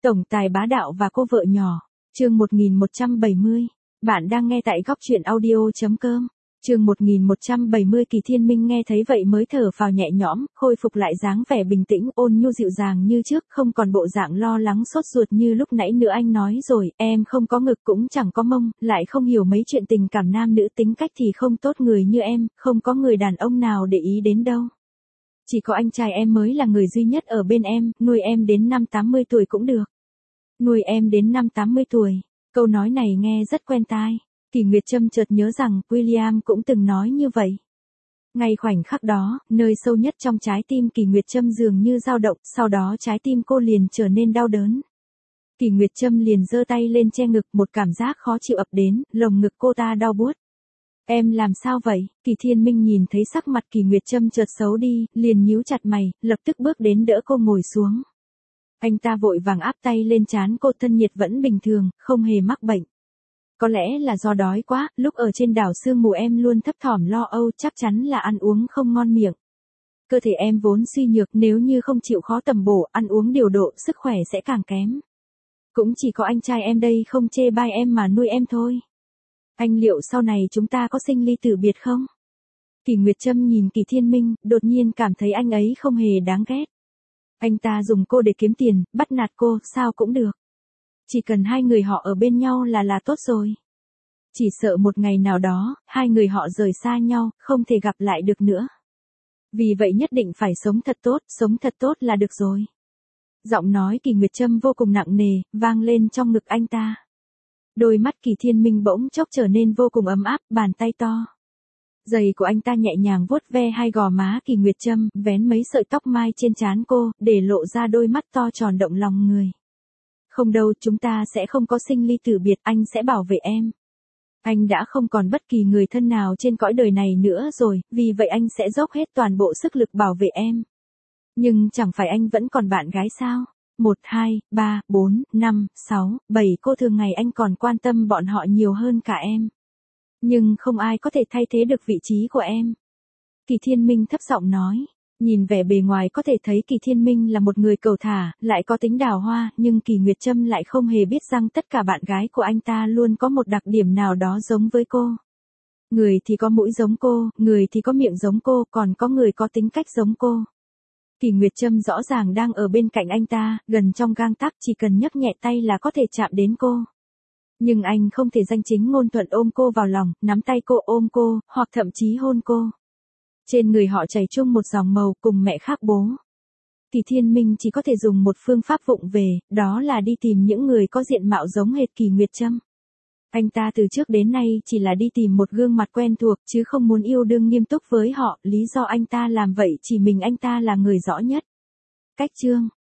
Tổng tài bá đạo và cô vợ nhỏ. Chương 1170. Bạn đang nghe tại góc truyện audio.com. Chương 1170. Kỳ Thiên Minh nghe thấy vậy mới thở phào nhẹ nhõm, khôi phục lại dáng vẻ bình tĩnh, ôn nhu dịu dàng như trước, không còn bộ dạng lo lắng sốt ruột như lúc nãy nữa. Anh nói rồi, em không có ngực cũng chẳng có mông, lại không hiểu mấy chuyện tình cảm nam nữ, tính cách thì không tốt, người như em, không có người đàn ông nào để ý đến đâu. Chỉ có anh trai em mới là người duy nhất ở bên em, nuôi em đến năm 80 tuổi cũng được. Nuôi em đến năm 80 tuổi, câu nói này nghe rất quen tai. Kỳ Nguyệt Trâm chợt nhớ rằng William cũng từng nói như vậy. Ngay khoảnh khắc đó, nơi sâu nhất trong trái tim Kỳ Nguyệt Trâm dường như dao động, sau đó trái tim cô liền trở nên đau đớn. Kỳ Nguyệt Trâm liền giơ tay lên che ngực, một cảm giác khó chịu ập đến, lồng ngực cô ta đau buốt. Em làm sao vậy? Kỳ Thiên Minh nhìn thấy sắc mặt Kỳ Nguyệt Trâm chợt xấu đi, liền nhíu chặt mày, lập tức bước đến đỡ cô ngồi xuống. Anh ta vội vàng áp tay lên trán cô, thân nhiệt vẫn bình thường, không hề mắc bệnh. Có lẽ là do đói quá, lúc ở trên đảo sương mù em luôn thấp thỏm lo âu, chắc chắn là ăn uống không ngon miệng. Cơ thể em vốn suy nhược, nếu như không chịu khó tầm bổ, ăn uống điều độ, sức khỏe sẽ càng kém. Cũng chỉ có anh trai em đây không chê bai em mà nuôi em thôi. Anh liệu sau này chúng ta có sinh ly tử biệt không? Kỳ Nguyệt Trâm nhìn Kỳ Thiên Minh, đột nhiên cảm thấy anh ấy không hề đáng ghét. Anh ta dùng cô để kiếm tiền, bắt nạt cô, sao cũng được. Chỉ cần hai người họ ở bên nhau là tốt rồi. Chỉ sợ một ngày nào đó, hai người họ rời xa nhau, không thể gặp lại được nữa. Vì vậy nhất định phải sống thật tốt là được rồi. Giọng nói Kỳ Nguyệt Trâm vô cùng nặng nề, vang lên trong ngực anh ta. Đôi mắt Kỳ Thiên Minh bỗng chốc trở nên vô cùng ấm áp, bàn tay to. Giày của anh ta nhẹ nhàng vuốt ve hai gò má Kỳ Nguyệt Trâm, vén mấy sợi tóc mai trên trán cô, để lộ ra đôi mắt to tròn động lòng người. Không đâu, chúng ta sẽ không có sinh ly tử biệt, anh sẽ bảo vệ em. Anh đã không còn bất kỳ người thân nào trên cõi đời này nữa rồi, vì vậy anh sẽ dốc hết toàn bộ sức lực bảo vệ em. Nhưng chẳng phải anh vẫn còn bạn gái sao? 1, 2, 3, 4, 5, 6, 7 cô thường ngày anh còn quan tâm bọn họ nhiều hơn cả em. Nhưng không ai có thể thay thế được vị trí của em. Kỳ Thiên Minh thấp giọng nói. Nhìn vẻ bề ngoài có thể thấy Kỳ Thiên Minh là một người cầu thả, lại có tính đào hoa, nhưng Kỳ Nguyệt Trâm lại không hề biết rằng tất cả bạn gái của anh ta luôn có một đặc điểm nào đó giống với cô. Người thì có mũi giống cô, người thì có miệng giống cô, còn có người có tính cách giống cô. Kỳ Nguyệt Trâm rõ ràng đang ở bên cạnh anh ta, gần trong gang tấc, chỉ cần nhấc nhẹ tay là có thể chạm đến cô. Nhưng anh không thể danh chính ngôn thuận ôm cô vào lòng, nắm tay cô, ôm cô, hoặc thậm chí hôn cô. Trên người họ chảy chung một dòng màu, cùng mẹ khác bố. Kỳ Thiên Minh chỉ có thể dùng một phương pháp vụng về, đó là đi tìm những người có diện mạo giống hệt Kỳ Nguyệt Trâm. Anh ta từ trước đến nay chỉ là đi tìm một gương mặt quen thuộc, chứ không muốn yêu đương nghiêm túc với họ, lý do anh ta làm vậy chỉ mình anh ta là người rõ nhất. Cách chương